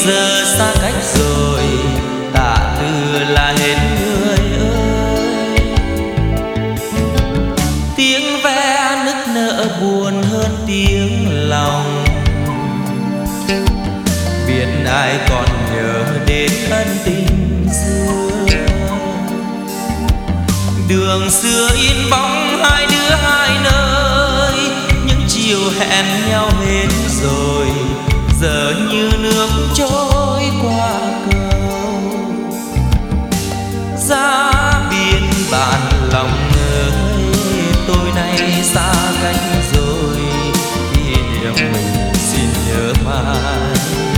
giờ xa cách rồi, tạ từ là hết người ơi. Tiếng ve nức nở buồn hơn tiếng lòng, biết ai còn nhớ đến ân tình xưa. Đường xưa in bóng hai đứa hai nơi, những chiều hẹn nhau hết rồi, giờ như nước trôi qua cầu. Ra biển bạn lòng ơi, tôi nay xa cách rồi, kỷ niệm mình xin nhớ mãi.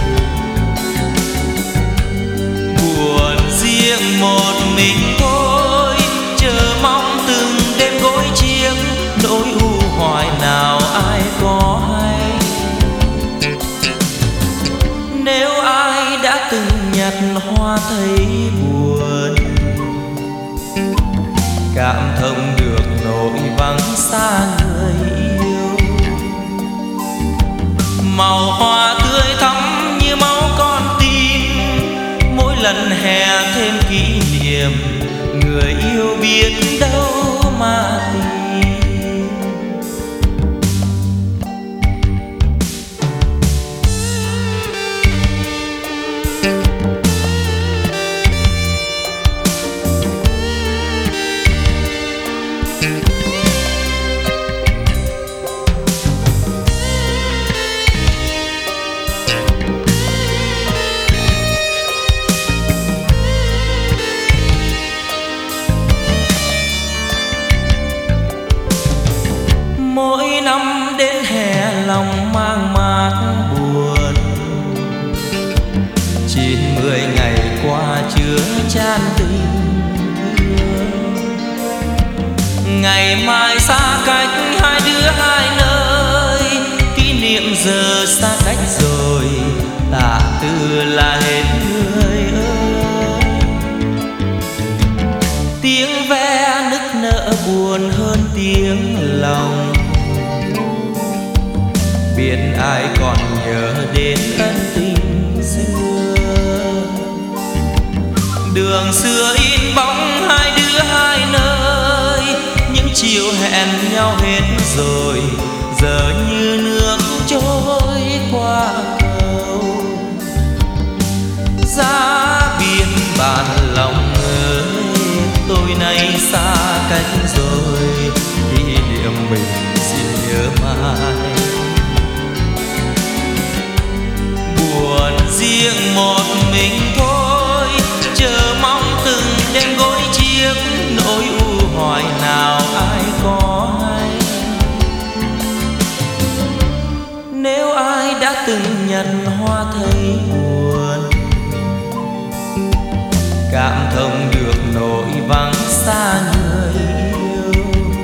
Buồn riêng một mình thôi, chờ mong từng đêm gối chiếc, nỗi u hoài nào ai có hay. Nếu ai đã từng nhặt hoa thấy buồn, cảm thông được nỗi vắng xa người yêu. Màu hoa tươi thắm như máu con tim, mỗi lần hè thêm kỷ niệm, người yêu biết đâu mà tìm. Mỗi năm đến hè lòng mang mát buồn, 90 ngày qua chứa chan tình thương. Ngày mai xa cách hai đứa hai nơi, kỷ niệm giờ xa cách rồi, tạ từ là hết người ơi. Tiếng ve nức nở buồn hơn tiếng lòng, biết ai còn nhớ đến ân tình xưa. Đường xưa in bóng hai đứa hai nơi, những chiều hẹn nhau hết rồi, giờ như nước trôi qua cầu. Ra biển bạn lòng ơi, tôi nay xa cách rồi, kỷ niệm mình xin nhớ mãi. Buồn riêng một mình thôi, chờ mong từng đêm gối chiếc, nỗi u hoài nào ai có hay. Nếu ai đã từng nhận hoa thấy buồn, cảm thông được nỗi vắng xa người yêu.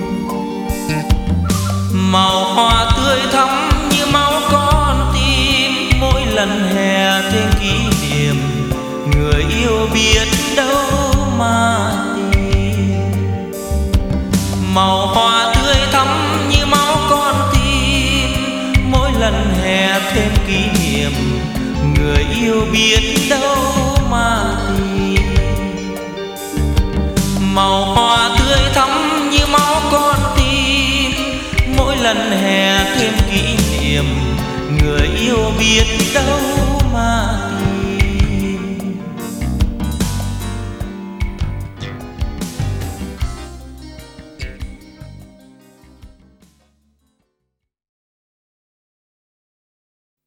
Màu hoa tươi thắm như máu con tim, mỗi lần hè thêm kỷ niệm, người yêu biết đâu mà tìm. Màu hoa tươi thắm như máu con tim, mỗi lần hè thêm kỷ niệm, người yêu biết đâu mà tìm. Màu hoa tươi thắm như máu con tim, mỗi lần hè thêm kỷ niệm, người yêu biết đâu mà tìm.